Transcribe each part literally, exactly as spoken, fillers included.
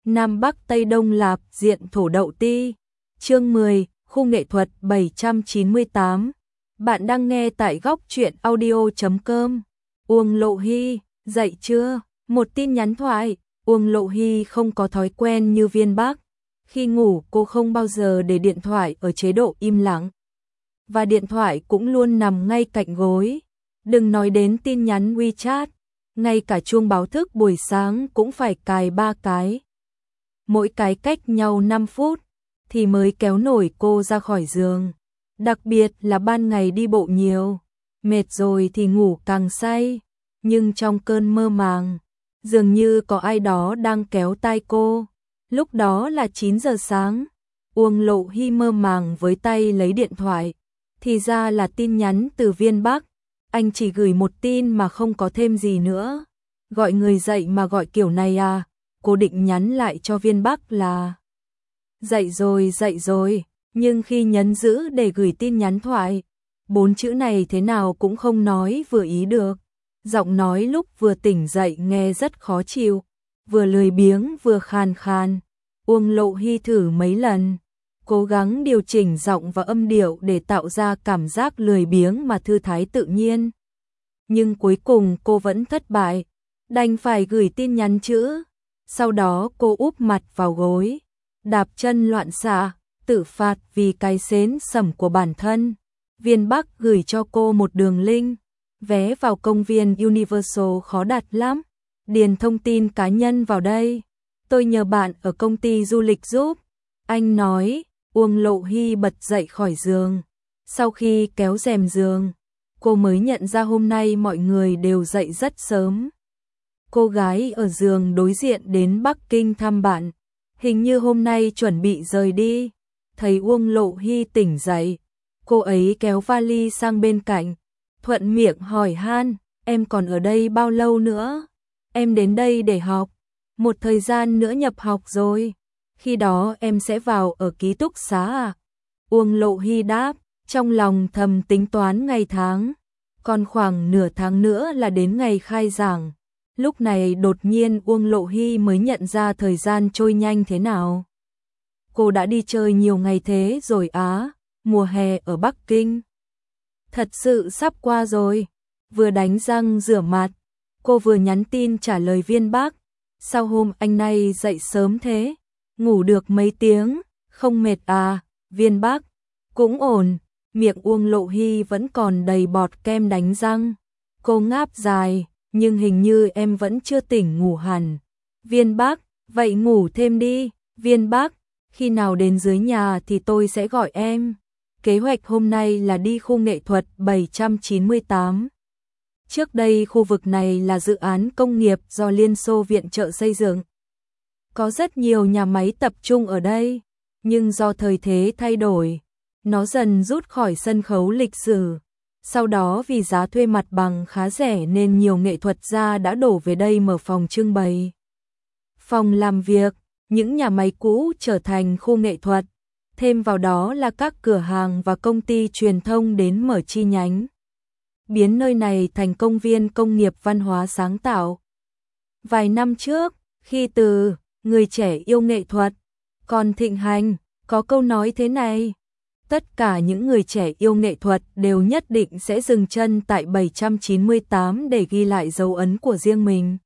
Nam Bắc Tây Đông Lạp diện thổ đậu ti. Chương mười, khu nghệ thuật bảy trăm chín mươi tám. Bạn đang nghe tại góc truyện audio chấm com. Uông Lộ Hy, dậy chưa? Một tin nhắn thoại. Uông Lộ Hy không có thói quen như Viên Bắc. Khi ngủ cô không bao giờ để điện thoại ở chế độ im lặng. Và điện thoại cũng luôn nằm ngay cạnh gối. Đừng nói đến tin nhắn WeChat. Ngay cả chuông báo thức buổi sáng cũng phải cài ba cái. Mỗi cái cách nhau năm phút thì mới kéo nổi cô ra khỏi giường. Đặc biệt là ban ngày đi bộ nhiều, mệt rồi thì ngủ càng say. Nhưng trong cơn mơ màng, dường như có ai đó đang kéo tai cô. Lúc đó là chín giờ sáng, Uông Lộ Hy mơ màng với tay lấy điện thoại. Thì ra là tin nhắn từ Viên Bắc. Anh chỉ gửi một tin mà không có thêm gì nữa. Gọi người dậy mà gọi kiểu này à? Cô định nhắn lại cho Viên Bắc là dậy rồi, dậy rồi. Nhưng khi nhấn giữ để gửi tin nhắn thoại, bốn chữ này thế nào cũng không nói vừa ý được. Giọng nói lúc vừa tỉnh dậy nghe rất khó chịu, vừa lười biếng vừa khàn khàn. Uông Lộ Hy thử mấy lần, cố gắng điều chỉnh giọng và âm điệu để tạo ra cảm giác lười biếng mà thư thái tự nhiên. Nhưng cuối cùng cô vẫn thất bại, đành phải gửi tin nhắn chữ. Sau đó cô úp mặt vào gối, đạp chân loạn xạ, tự phạt vì cái xến sẩm của bản thân. Viên Bắc gửi cho cô một đường link, vé vào công viên Universal khó đặt lắm. Điền thông tin cá nhân vào đây. Tôi nhờ bạn ở công ty du lịch giúp. Anh nói. Uông Lộ Hy bật dậy khỏi giường. Sau khi kéo rèm giường, cô mới nhận ra hôm nay mọi người đều dậy rất sớm. Cô gái ở giường đối diện đến Bắc Kinh thăm bạn, hình như hôm nay chuẩn bị rời đi. Thấy Uông Lộ Hy tỉnh dậy, cô ấy kéo vali sang bên cạnh, thuận miệng hỏi han, em còn ở đây bao lâu nữa? Em đến đây để học, một thời gian nữa nhập học rồi. Khi đó em sẽ vào ở ký túc xá à? Uông Lộ Hy đáp, trong lòng thầm tính toán ngày tháng. Còn khoảng nửa tháng nữa là đến ngày khai giảng. Lúc này đột nhiên Uông Lộ Hy mới nhận ra thời gian trôi nhanh thế nào. Cô đã đi chơi nhiều ngày thế rồi á, mùa hè ở Bắc Kinh. Thật sự sắp qua rồi. Vừa đánh răng rửa mặt, cô vừa nhắn tin trả lời Viên Bắc. Sao hôm anh này dậy sớm thế? Ngủ được mấy tiếng, không mệt à? Viên Bắc, cũng ổn. Miệng Uông Lộ Hy vẫn còn đầy bọt kem đánh răng. Cô ngáp dài, nhưng hình như em vẫn chưa tỉnh ngủ hẳn. Viên Bắc, vậy ngủ thêm đi. Viên Bắc, khi nào đến dưới nhà thì tôi sẽ gọi em. Kế hoạch hôm nay là đi khu nghệ thuật bảy trăm chín mươi tám. Trước đây khu vực này là dự án công nghiệp do Liên Xô viện trợ xây dựng. Có rất nhiều nhà máy tập trung ở đây, nhưng do thời thế thay đổi, nó dần rút khỏi sân khấu lịch sử. Sau đó vì giá thuê mặt bằng khá rẻ nên nhiều nghệ thuật gia đã đổ về đây mở phòng trưng bày, phòng làm việc. Những nhà máy cũ trở thành khu nghệ thuật, thêm vào đó là các cửa hàng và công ty truyền thông đến mở chi nhánh, biến nơi này thành công viên công nghiệp văn hóa sáng tạo. Vài năm trước, khi từ người trẻ yêu nghệ thuật còn thịnh hành, có câu nói thế này: tất cả những người trẻ yêu nghệ thuật đều nhất định sẽ dừng chân tại bảy trăm chín mươi tám để ghi lại dấu ấn của riêng mình.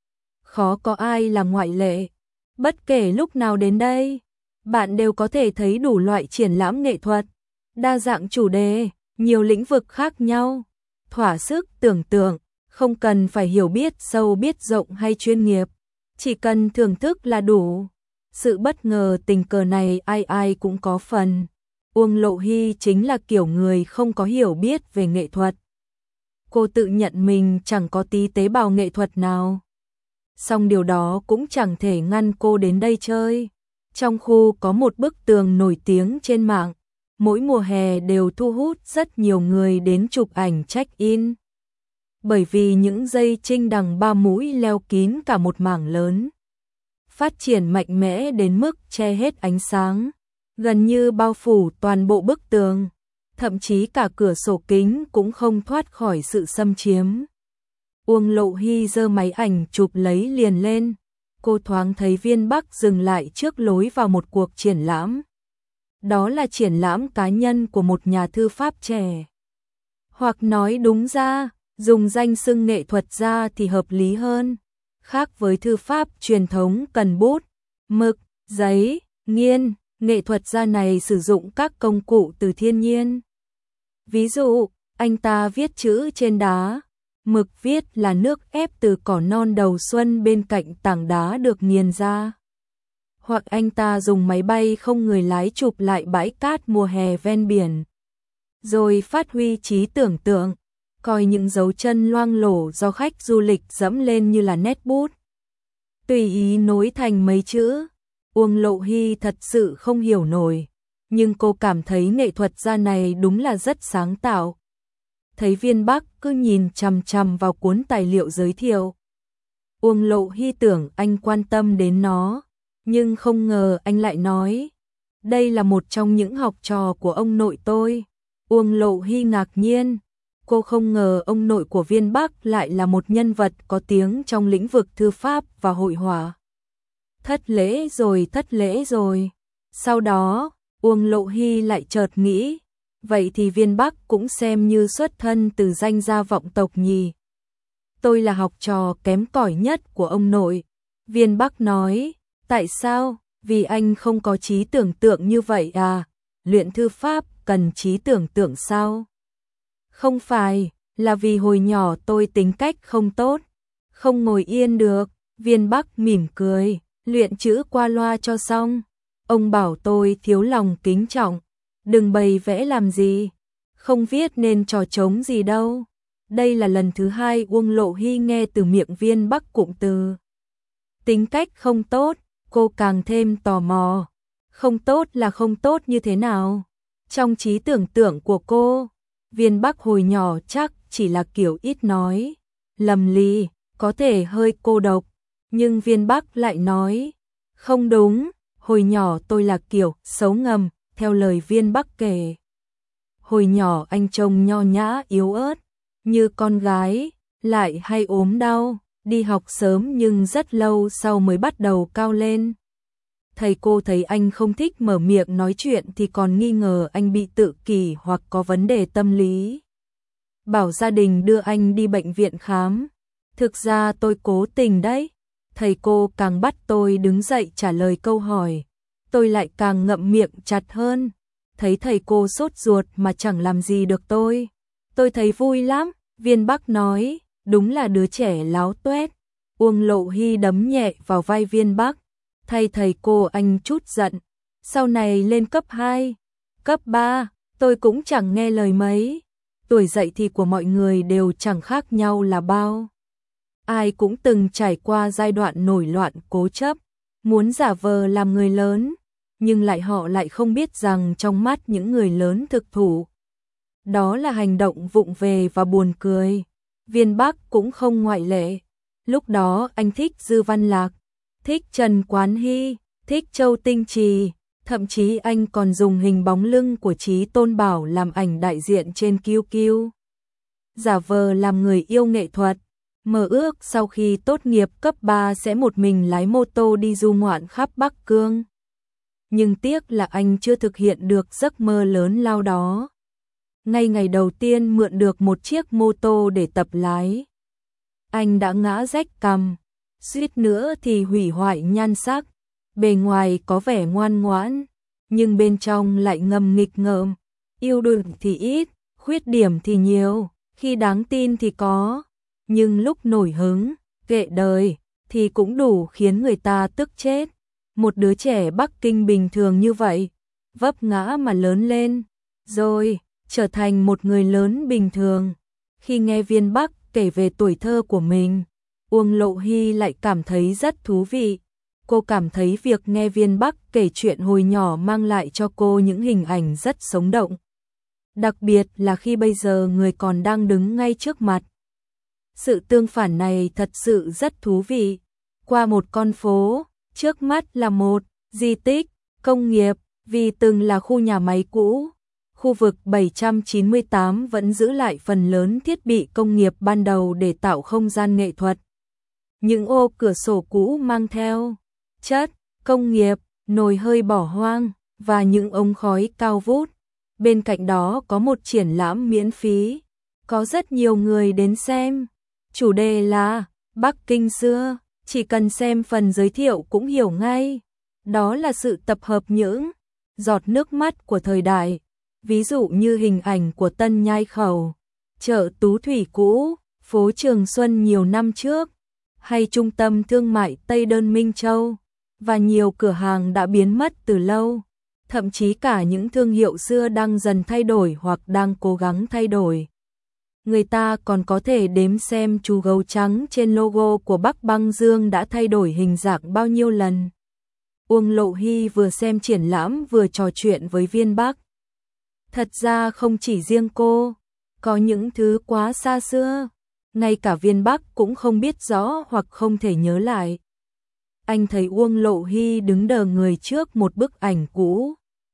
Khó có ai là ngoại lệ. Bất kể lúc nào đến đây, bạn đều có thể thấy đủ loại triển lãm nghệ thuật, đa dạng chủ đề, nhiều lĩnh vực khác nhau, thỏa sức tưởng tượng, không cần phải hiểu biết sâu biết rộng hay chuyên nghiệp, chỉ cần thưởng thức là đủ. Sự bất ngờ tình cờ này ai ai cũng có phần. Uông Lộ Hy chính là kiểu người không có hiểu biết về nghệ thuật. Cô tự nhận mình chẳng có tí tế bào nghệ thuật nào. Song điều đó cũng chẳng thể ngăn cô đến đây chơi. Trong khu có một bức tường nổi tiếng trên mạng, mỗi mùa hè đều thu hút rất nhiều người đến chụp ảnh check-in. Bởi vì những dây trinh đằng ba mũi leo kín cả một mảng lớn, phát triển mạnh mẽ đến mức che hết ánh sáng, gần như bao phủ toàn bộ bức tường, thậm chí cả cửa sổ kính cũng không thoát khỏi sự xâm chiếm. Uông Lộ Hy giơ máy ảnh chụp lấy liền lên. cô thoáng thấy Viên Bắc dừng lại trước lối vào một cuộc triển lãm. Đó là triển lãm cá nhân của một nhà thư pháp trẻ. Hoặc nói đúng ra, dùng danh xưng nghệ thuật gia thì hợp lý hơn. Khác với thư pháp truyền thống cần bút, mực, giấy, nghiên, nghệ thuật gia này sử dụng các công cụ từ thiên nhiên. Ví dụ, anh ta viết chữ trên đá, mực viết là nước ép từ cỏ non đầu xuân bên cạnh tảng đá được nghiền ra. Hoặc anh ta dùng máy bay không người lái chụp lại bãi cát mùa hè ven biển. Rồi phát huy trí tưởng tượng, coi những dấu chân loang lổ do khách du lịch dẫm lên như là nét bút. Tùy ý nối thành mấy chữ. Uông Lộ Hy thật sự không hiểu nổi, nhưng cô cảm thấy nghệ thuật gia này đúng là rất sáng tạo. Thấy Viên Bắc cứ nhìn chằm chằm vào cuốn tài liệu giới thiệu. Uông Lộ Hy tưởng anh quan tâm đến nó, nhưng không ngờ anh lại nói, đây là một trong những học trò của ông nội tôi. Uông Lộ Hy ngạc nhiên, cô không ngờ ông nội của Viên Bắc lại là một nhân vật có tiếng trong lĩnh vực thư pháp và hội họa. Thất lễ rồi, thất lễ rồi. Sau đó, Uông Lộ Hy lại chợt nghĩ, vậy thì Viên Bắc cũng xem như xuất thân từ danh gia vọng tộc nhỉ. Tôi là học trò kém cỏi nhất của ông nội. Viên Bắc nói, tại sao? Vì anh không có trí tưởng tượng như vậy à? Luyện thư pháp cần trí tưởng tượng sao? Không phải, là vì hồi nhỏ tôi tính cách không tốt, không ngồi yên được. Viên Bắc mỉm cười, luyện chữ qua loa cho xong. Ông bảo tôi thiếu lòng kính trọng, đừng bày vẽ làm gì, không viết nên trò trống gì đâu. Đây là lần thứ hai Uông Lộ Hy nghe từ miệng Viên Bắc cụm từ tính cách không tốt, cô càng thêm tò mò. Không tốt là không tốt như thế nào? Trong trí tưởng tượng của cô, Viên Bắc hồi nhỏ chắc chỉ là kiểu ít nói, lầm lì, có thể hơi cô độc. Nhưng Viên Bắc lại nói, không đúng, hồi nhỏ tôi là kiểu xấu ngầm, theo lời Viên Bắc kể. Hồi nhỏ anh trông nho nhã yếu ớt, như con gái, lại hay ốm đau, đi học sớm nhưng rất lâu sau mới bắt đầu cao lên. Thầy cô thấy anh không thích mở miệng nói chuyện thì còn nghi ngờ anh bị tự kỷ hoặc có vấn đề tâm lý. Bảo gia đình đưa anh đi bệnh viện khám. Thực ra tôi cố tình đấy. Thầy cô càng bắt tôi đứng dậy trả lời câu hỏi, tôi lại càng ngậm miệng chặt hơn. Thấy thầy cô sốt ruột mà chẳng làm gì được tôi. Tôi thấy vui lắm. Viên Bắc nói, đúng là đứa trẻ láo tuét. Uông Lộ Hy đấm nhẹ vào vai Viên Bắc, thay thầy cô anh chút giận. Sau này lên cấp hai, cấp ba, tôi cũng chẳng nghe lời mấy. Tuổi dậy thì của mọi người đều chẳng khác nhau là bao. Ai cũng từng trải qua giai đoạn nổi loạn cố chấp, muốn giả vờ làm người lớn, nhưng lại họ lại không biết rằng trong mắt những người lớn thực thụ, đó là hành động vụng về và buồn cười. Viên Bắc cũng không ngoại lệ. Lúc đó anh thích Dư Văn Lạc, thích Trần Quán Hy, thích Châu Tinh Trì, thậm chí anh còn dùng hình bóng lưng của Chí Tôn Bảo làm ảnh đại diện trên Q Q. Giả vờ làm người yêu nghệ thuật, mơ ước sau khi tốt nghiệp cấp ba sẽ một mình lái mô tô đi du ngoạn khắp Bắc Cương. Nhưng tiếc là anh chưa thực hiện được giấc mơ lớn lao đó. Ngay ngày đầu tiên mượn được một chiếc mô tô để tập lái, anh đã ngã rách cằm, suýt nữa thì hủy hoại nhan sắc. Bề ngoài có vẻ ngoan ngoãn, nhưng bên trong lại ngầm nghịch ngợm, ưu điểm thì ít, khuyết điểm thì nhiều, khi đáng tin thì có, nhưng lúc nổi hứng, kệ đời, thì cũng đủ khiến người ta tức chết. Một đứa trẻ Bắc Kinh bình thường như vậy, vấp ngã mà lớn lên, rồi trở thành một người lớn bình thường. Khi nghe Viên Bắc kể về tuổi thơ của mình, Uông Lộ Hy lại cảm thấy rất thú vị. Cô cảm thấy việc nghe Viên Bắc kể chuyện hồi nhỏ mang lại cho cô những hình ảnh rất sống động. Đặc biệt là khi bây giờ người còn đang đứng ngay trước mặt. Sự tương phản này thật sự rất thú vị. Qua một con phố, trước mắt là một di tích công nghiệp, vì từng là khu nhà máy cũ. Khu vực bảy trăm chín mươi tám vẫn giữ lại phần lớn thiết bị công nghiệp ban đầu để tạo không gian nghệ thuật. những ô cửa sổ cũ mang theo chất công nghiệp, nồi hơi bỏ hoang và những ống khói cao vút. Bên cạnh đó có một triển lãm miễn phí, có rất nhiều người đến xem. Chủ đề là Bắc Kinh xưa, chỉ cần xem phần giới thiệu cũng hiểu ngay. Đó là sự tập hợp những giọt nước mắt của thời đại, ví dụ như hình ảnh của Tân Nhai Khẩu, chợ Tú Thủy cũ, phố Trường Xuân nhiều năm trước, hay trung tâm thương mại Tây Đơn Minh Châu, và nhiều cửa hàng đã biến mất từ lâu, thậm chí cả những thương hiệu xưa đang dần thay đổi hoặc đang cố gắng thay đổi. Người ta còn có thể đếm xem chú gấu trắng trên logo của Bắc Băng Dương đã thay đổi hình dạng bao nhiêu lần. Uông Lộ Hy vừa xem triển lãm vừa trò chuyện với Viên Bắc. Thật ra không chỉ riêng cô, có những thứ quá xa xưa, ngay cả Viên Bắc cũng không biết rõ hoặc không thể nhớ lại. Anh thấy Uông Lộ Hy đứng đờ người trước một bức ảnh cũ.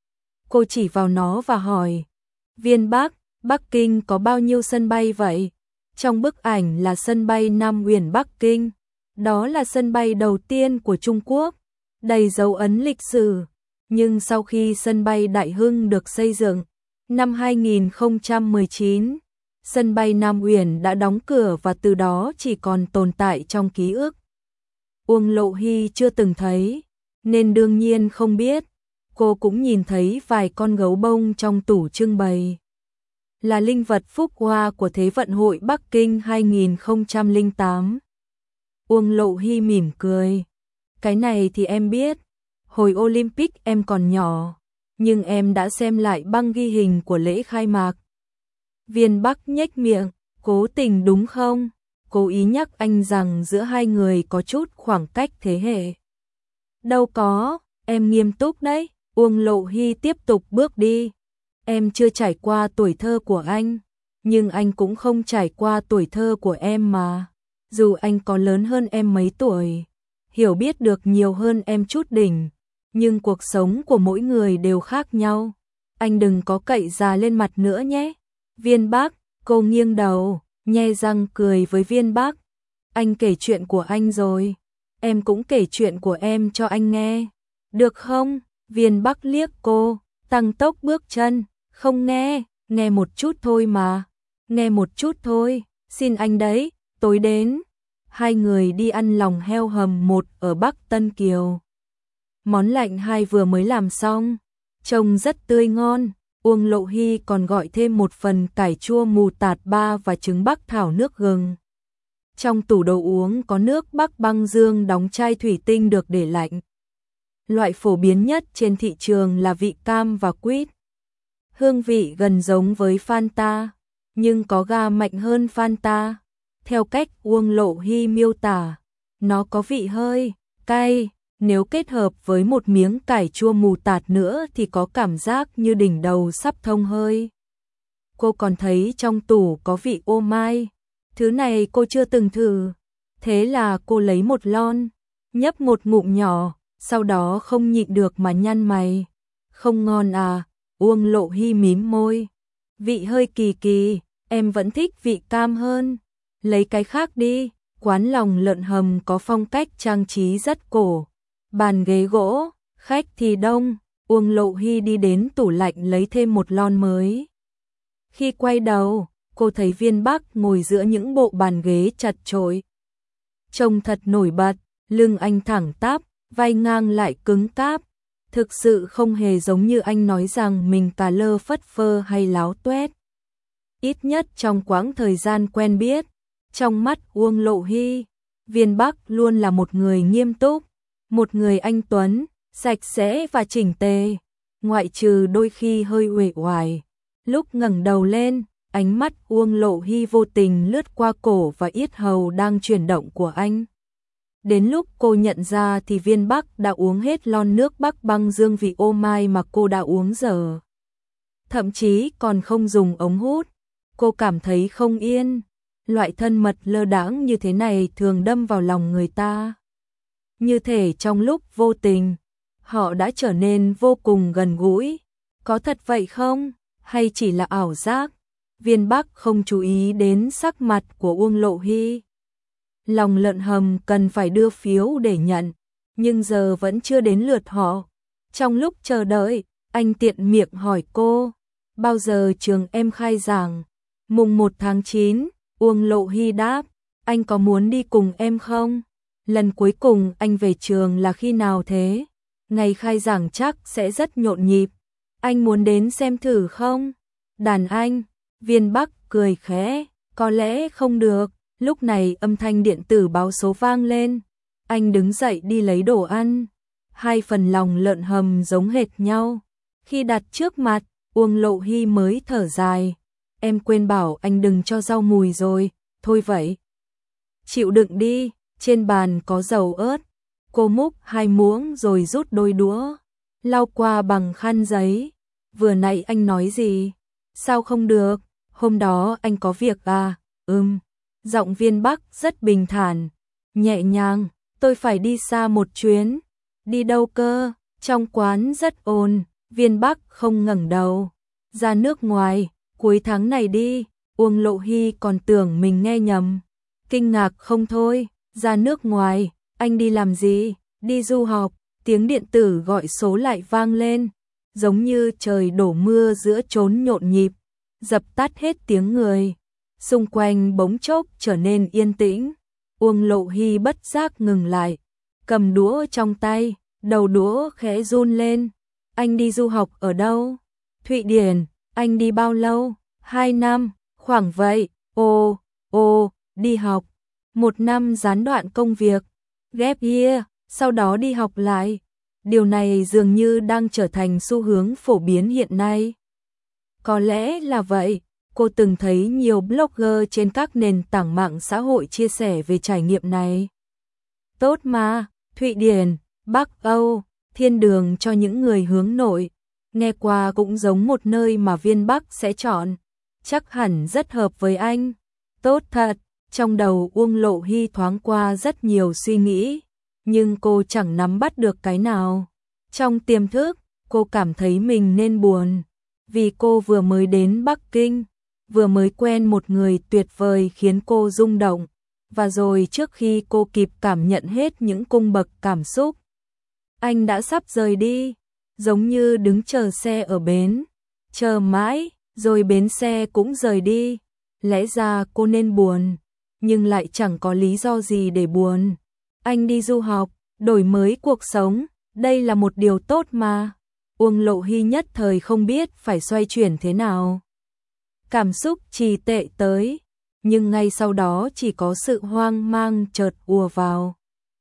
Cô chỉ vào nó và hỏi, Viên Bắc, Bắc Kinh có bao nhiêu sân bay vậy? Trong bức ảnh là sân bay Nam Uyển Bắc Kinh. Đó là sân bay đầu tiên của Trung Quốc, đầy dấu ấn lịch sử. Nhưng sau khi sân bay Đại Hưng được xây dựng, năm hai nghìn không trăm mười chín, sân bay Nam Uyển đã đóng cửa và từ đó chỉ còn tồn tại trong ký ức. Uông Lộ Hy chưa từng thấy, nên đương nhiên không biết. Cô cũng nhìn thấy vài con gấu bông trong tủ trưng bày, là linh vật phúc hoa của Thế vận hội Bắc Kinh hai nghìn không trăm lẻ tám. Uông Lộ Hy mỉm cười. Cái này thì em biết, hồi Olympic em còn nhỏ, nhưng em đã xem lại băng ghi hình của lễ khai mạc. Viên Bắc nhếch miệng, cố tình đúng không? Cố ý nhắc anh rằng giữa hai người có chút khoảng cách thế hệ. Đâu có, em nghiêm túc đấy. Uông Lộ Hy tiếp tục bước đi. Em chưa trải qua tuổi thơ của anh, nhưng anh cũng không trải qua tuổi thơ của em mà. Dù anh có lớn hơn em mấy tuổi, hiểu biết được nhiều hơn em chút đỉnh, nhưng cuộc sống của mỗi người đều khác nhau. Anh đừng có cậy già lên mặt nữa nhé. Viên Bắc, cô nghiêng đầu, nhe răng cười với Viên Bắc. Anh kể chuyện của anh rồi, em cũng kể chuyện của em cho anh nghe. Được không? Viên Bắc liếc cô, tăng tốc bước chân. Không nghe, nghe một chút thôi mà. Nghe một chút thôi, xin anh đấy, tối đến. Hai người đi ăn lòng heo hầm một ở Bắc Tân Kiều. Món lạnh hai vừa mới làm xong, trông rất tươi ngon. Uông Lộ Hy còn gọi thêm một phần cải chua mù tạt ba và trứng bắc thảo nước gừng. Trong tủ đồ uống có nước Bắc Băng Dương đóng chai thủy tinh được để lạnh. Loại phổ biến nhất trên thị trường là vị cam và quýt. Hương vị gần giống với Fanta, nhưng có ga mạnh hơn Fanta. Theo cách Uông Lộ Hy miêu tả, nó có vị hơi cay, nếu kết hợp với một miếng cải chua mù tạt nữa thì có cảm giác như đỉnh đầu sắp thông hơi. Cô còn thấy trong tủ có vị ô mai, thứ này cô chưa từng thử. Thế là cô lấy một lon, nhấp một ngụm nhỏ, sau đó không nhịn được mà nhăn mày. Không ngon à? Uông Lộ Hy mím môi. Vị hơi kỳ kỳ, em vẫn thích vị cam hơn. Lấy cái khác đi. Quán lòng lợn hầm có phong cách trang trí rất cổ. Bàn ghế gỗ, khách thì đông. Uông Lộ Hy đi đến tủ lạnh lấy thêm một lon mới. Khi quay đầu, cô thấy Viên Bắc ngồi giữa những bộ bàn ghế chật chội. Trông thật nổi bật, lưng anh thẳng tắp, vai ngang lại cứng cáp. Thực sự không hề giống như anh nói rằng mình cà lơ phất phơ hay láo tuét. Ít nhất trong quãng thời gian quen biết, trong mắt Uông Lộ Hy, Viên Bắc luôn là một người nghiêm túc, một người anh tuấn, sạch sẽ và chỉnh tề, ngoại trừ đôi khi hơi uể oải. Lúc ngẩng đầu lên, ánh mắt Uông Lộ Hy vô tình lướt qua cổ và yết hầu đang chuyển động của anh. Đến lúc cô nhận ra thì Viên Bắc đã uống hết lon nước Bắc Băng Dương vị ô mai mà cô đã uống giờ. Thậm chí còn không dùng ống hút. Cô cảm thấy không yên. Loại thân mật lơ đãng như thế này thường đâm vào lòng người ta. Như thể trong lúc vô tình, họ đã trở nên vô cùng gần gũi. Có thật vậy không? Hay chỉ là ảo giác? Viên Bắc không chú ý đến sắc mặt của Uông Lộ Hy. lòng lợn hầm cần phải đưa phiếu để nhận, nhưng giờ vẫn chưa đến lượt họ. Trong lúc chờ đợi, anh tiện miệng hỏi cô, bao giờ trường em khai giảng? Mùng một tháng chín, Uông Lộ Hy đáp, anh có muốn đi cùng em không? Lần cuối cùng anh về trường là khi nào thế? Ngày khai giảng chắc sẽ rất nhộn nhịp. Anh muốn đến xem thử không? Đàn anh, Viên Bắc cười khẽ, có lẽ không được. Lúc này âm thanh điện tử báo số vang lên. Anh đứng dậy đi lấy đồ ăn. Hai phần lòng lợn hầm giống hệt nhau. Khi đặt trước mặt, Uông Lộ Hy mới thở dài. Em quên bảo anh đừng cho rau mùi rồi, thôi vậy. Chịu đựng đi, trên bàn có dầu ớt. Cô múc hai muỗng rồi rút đôi đũa, lau qua bằng khăn giấy. Vừa nãy anh nói gì? Sao không được? Hôm đó anh có việc à? Ừm. Giọng Viên Bắc rất bình thản, nhẹ nhàng. Tôi phải đi xa một chuyến. Đi đâu cơ? Trong quán rất ồn. Viên Bắc không ngẩng đầu. Ra nước ngoài, cuối tháng này đi. Uông Lộ Hy còn tưởng mình nghe nhầm. Kinh ngạc không thôi. Ra nước ngoài, anh đi làm gì? Đi du học. Tiếng điện tử gọi số lại vang lên, giống như trời đổ mưa giữa chốn nhộn nhịp, dập tắt hết tiếng người. Xung quanh bỗng chốc trở nên yên tĩnh. Uông Lộ Hy bất giác ngừng lại, cầm đũa trong tay, đầu đũa khẽ run lên. Anh đi du học ở đâu? Thụy Điển. Anh đi bao lâu? Hai năm, khoảng vậy. Ồ, ồ, đi học. Một năm gián đoạn công việc. Gap year, sau đó đi học lại. Điều này dường như đang trở thành xu hướng phổ biến hiện nay. Có lẽ là vậy. Cô từng thấy nhiều blogger trên các nền tảng mạng xã hội chia sẻ về trải nghiệm này. Tốt mà, Thụy Điển, Bắc Âu, thiên đường cho những người hướng nội. Nghe qua cũng giống một nơi mà Viên Bắc sẽ chọn. Chắc hẳn rất hợp với anh. Tốt thật, trong đầu Uông Lộ Hy thoáng qua rất nhiều suy nghĩ, nhưng cô chẳng nắm bắt được cái nào. Trong tiềm thức, cô cảm thấy mình nên buồn, vì cô vừa mới đến Bắc Kinh, vừa mới quen một người tuyệt vời khiến cô rung động, và rồi trước khi cô kịp cảm nhận hết những cung bậc cảm xúc, anh đã sắp rời đi, giống như đứng chờ xe ở bến, chờ mãi, rồi bến xe cũng rời đi. Lẽ ra cô nên buồn, nhưng lại chẳng có lý do gì để buồn. Anh đi du học, đổi mới cuộc sống, đây là một điều tốt mà. Uông Lộ Hy nhất thời không biết phải xoay chuyển thế nào. Cảm xúc trì tệ tới, nhưng ngay sau đó chỉ có sự hoang mang chợt ùa vào.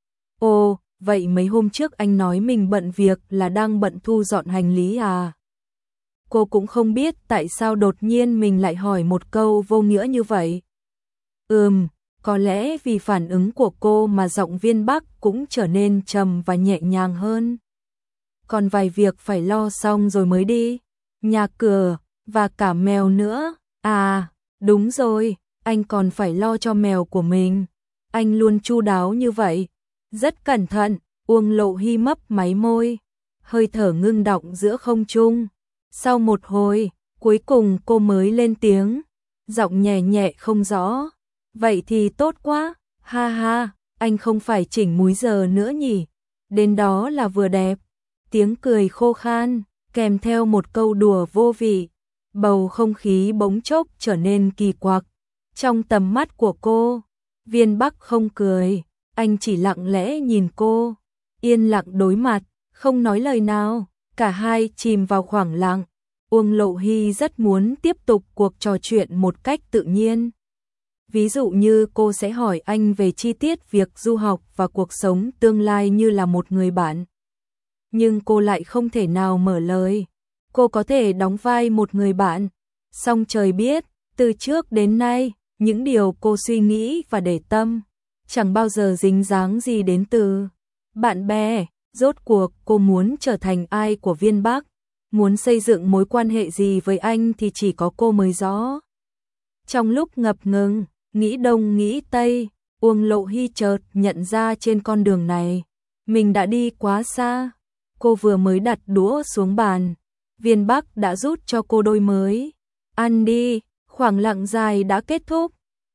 Ồ, vậy mấy hôm trước anh nói mình bận việc là đang bận thu dọn hành lý à? Cô cũng không biết tại sao đột nhiên mình lại hỏi một câu vô nghĩa như vậy. Ừm, có lẽ vì phản ứng của cô mà giọng Viên Bắc cũng trở nên trầm và nhẹ nhàng hơn. Còn vài việc phải lo xong rồi mới đi. Nhà cửa, và cả mèo nữa. À, đúng rồi, anh còn phải lo cho mèo của mình. Anh luôn chu đáo như vậy. Rất cẩn thận. Uông Lộ Hy mấp máy môi, hơi thở ngưng đọng giữa không trung. Sau một hồi, cuối cùng cô mới lên tiếng, giọng nhẹ nhẹ không rõ. Vậy thì tốt quá, ha ha, anh không phải chỉnh múi giờ nữa nhỉ? Đến đó là vừa đẹp. Tiếng cười khô khan, kèm theo một câu đùa vô vị. Bầu không khí bỗng chốc trở nên kỳ quặc. Trong tầm mắt của cô, Viên Bắc không cười, anh chỉ lặng lẽ nhìn cô, yên lặng đối mặt, không nói lời nào. Cả hai chìm vào khoảng lặng. Uông Lộ Hy rất muốn tiếp tục cuộc trò chuyện một cách tự nhiên. Ví dụ như cô sẽ hỏi anh về chi tiết việc du học và cuộc sống tương lai như là một người bạn. Nhưng cô lại không thể nào mở lời. Cô có thể đóng vai một người bạn. Song trời biết, từ trước đến nay, những điều cô suy nghĩ và để tâm chẳng bao giờ dính dáng gì đến từ bạn bè. Rốt cuộc cô muốn trở thành ai của Viên Bắc, muốn xây dựng mối quan hệ gì với anh thì chỉ có cô mới rõ. Trong lúc ngập ngừng, nghĩ đông nghĩ tây, Uông Lộ Hy chợt nhận ra trên con đường này, mình đã đi quá xa. Cô vừa mới đặt đũa xuống bàn, Viên Bắc đã rút cho cô đôi mới. Ăn đi, khoảng lặng dài đã kết thúc.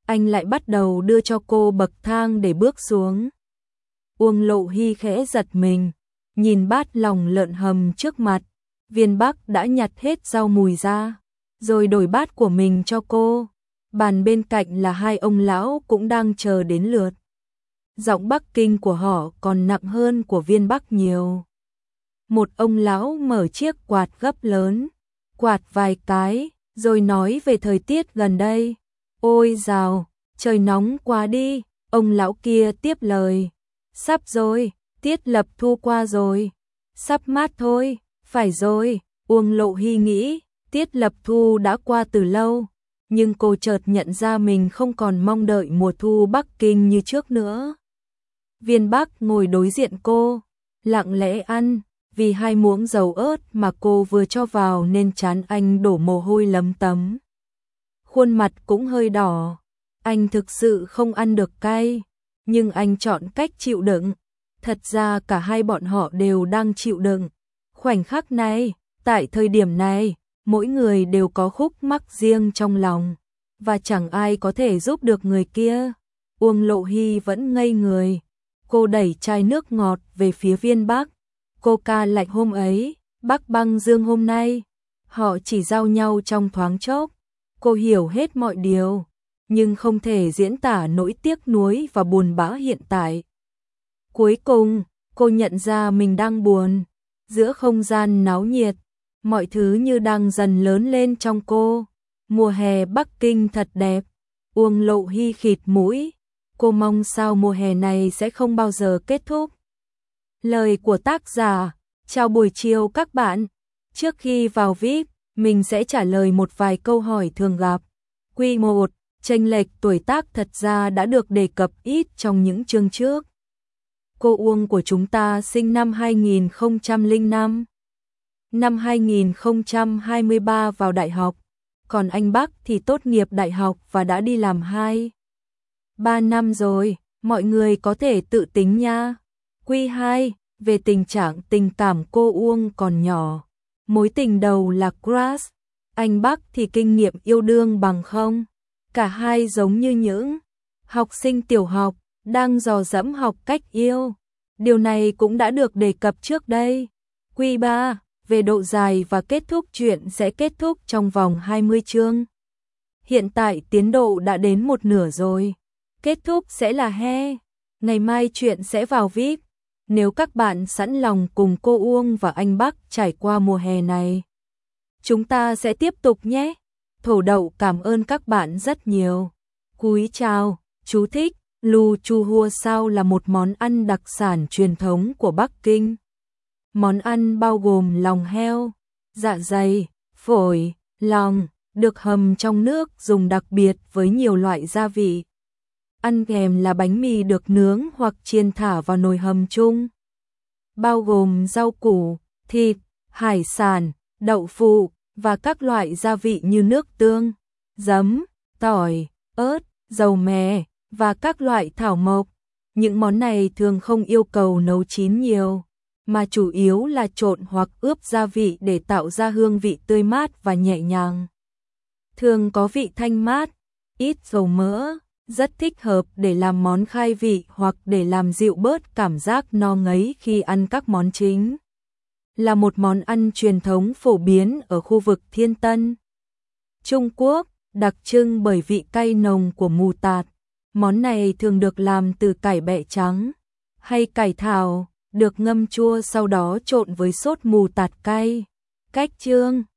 anh lại bắt đầu đưa cho cô bậc thang để bước xuống. Uông Lộ Hy khẽ giật mình, nhìn bát lòng lợn hầm trước mặt, Viên Bắc đã nhặt hết rau mùi ra, rồi đổi bát của mình cho cô. Bàn bên cạnh là hai ông lão cũng đang chờ đến lượt. Giọng Bắc Kinh của họ còn nặng hơn của Viên Bắc nhiều. Một ông lão mở chiếc quạt gấp lớn, quạt vài cái, rồi nói về thời tiết gần đây. Ôi dào, trời nóng quá đi, ông lão kia tiếp lời. Sắp rồi, tiết lập thu qua rồi. Sắp mát thôi, phải rồi, Uông Lộ Hy nghĩ, tiết lập thu đã qua từ lâu. Nhưng cô chợt nhận ra mình không còn mong đợi mùa thu Bắc Kinh như trước nữa. Viên Bắc ngồi đối diện cô, lặng lẽ ăn, vì hai muỗng dầu ớt mà cô vừa cho vào nên trán anh đổ mồ hôi lấm tấm. Khuôn mặt cũng hơi đỏ, anh thực sự không ăn được cay, nhưng anh chọn cách chịu đựng. Thật ra cả hai bọn họ đều đang chịu đựng. Khoảnh khắc này, tại thời điểm này, mỗi người đều có khúc mắc riêng trong lòng, và chẳng ai có thể giúp được người kia. Uông Lộ Hy vẫn ngây người, cô đẩy chai nước ngọt về phía Viên Bắc. Coca lạnh hôm ấy, Bắc băng dương hôm nay, họ chỉ giao nhau trong thoáng chốc. Cô hiểu hết mọi điều, nhưng không thể diễn tả nỗi tiếc nuối và buồn bã hiện tại. Cuối cùng, cô nhận ra mình đang buồn. Giữa không gian náo nhiệt, mọi thứ như đang dần lớn lên trong cô. Mùa hè Bắc Kinh thật đẹp. Uông Lộ Hy khịt mũi. Cô mong sao mùa hè này sẽ không bao giờ kết thúc. Lời của tác giả. Chào buổi chiều các bạn. Trước khi vào vi ai pi, mình sẽ trả lời một vài câu hỏi thường gặp. Quy một. Chênh lệch tuổi tác thật ra đã được đề cập ít trong những chương trước. Cô Uông của chúng ta sinh năm hai nghìn không trăm lẻ năm. Năm hai nghìn không trăm hai mươi ba vào đại học, còn anh Bắc thì tốt nghiệp đại học và đã đi làm hai, ba năm rồi, mọi người có thể tự tính nha. Quy hai, về tình trạng tình cảm cô Uông còn nhỏ. Mối tình đầu là crush, anh Bắc thì kinh nghiệm yêu đương bằng không. Cả hai giống như những học sinh tiểu học đang dò dẫm học cách yêu. Điều này cũng đã được đề cập trước đây. Quy ba, về độ dài và kết thúc chuyện sẽ kết thúc trong vòng hai mươi chương. Hiện tại tiến độ đã đến một nửa rồi. Kết thúc sẽ là he. Ngày mai chuyện sẽ vào vi ai pi. Nếu các bạn sẵn lòng cùng cô Uông và anh Bắc trải qua mùa hè này, chúng ta sẽ tiếp tục nhé. Thổ đậu cảm ơn các bạn rất nhiều. Cúi chào, chú thích. Lu chu hua sao là một món ăn đặc sản truyền thống của Bắc Kinh. Món ăn bao gồm lòng heo, dạ dày, phổi, lòng, được hầm trong nước dùng đặc biệt với nhiều loại gia vị. Ăn kèm là bánh mì được nướng hoặc chiên thả vào nồi hầm chung. Bao gồm rau củ, thịt, hải sản, đậu phụ và các loại gia vị như nước tương, giấm, tỏi, ớt, dầu mè và các loại thảo mộc. Những món này thường không yêu cầu nấu chín nhiều, mà chủ yếu là trộn hoặc ướp gia vị để tạo ra hương vị tươi mát và nhẹ nhàng. Thường có vị thanh mát, ít dầu mỡ, rất thích hợp để làm món khai vị hoặc để làm dịu bớt cảm giác no ngấy khi ăn các món chính. Là một món ăn truyền thống phổ biến ở khu vực Thiên Tân, Trung Quốc, đặc trưng bởi vị cay nồng của mù tạt. Món này thường được làm từ cải bẹ trắng hay cải thảo, được ngâm chua sau đó trộn với sốt mù tạt cay. Cách chương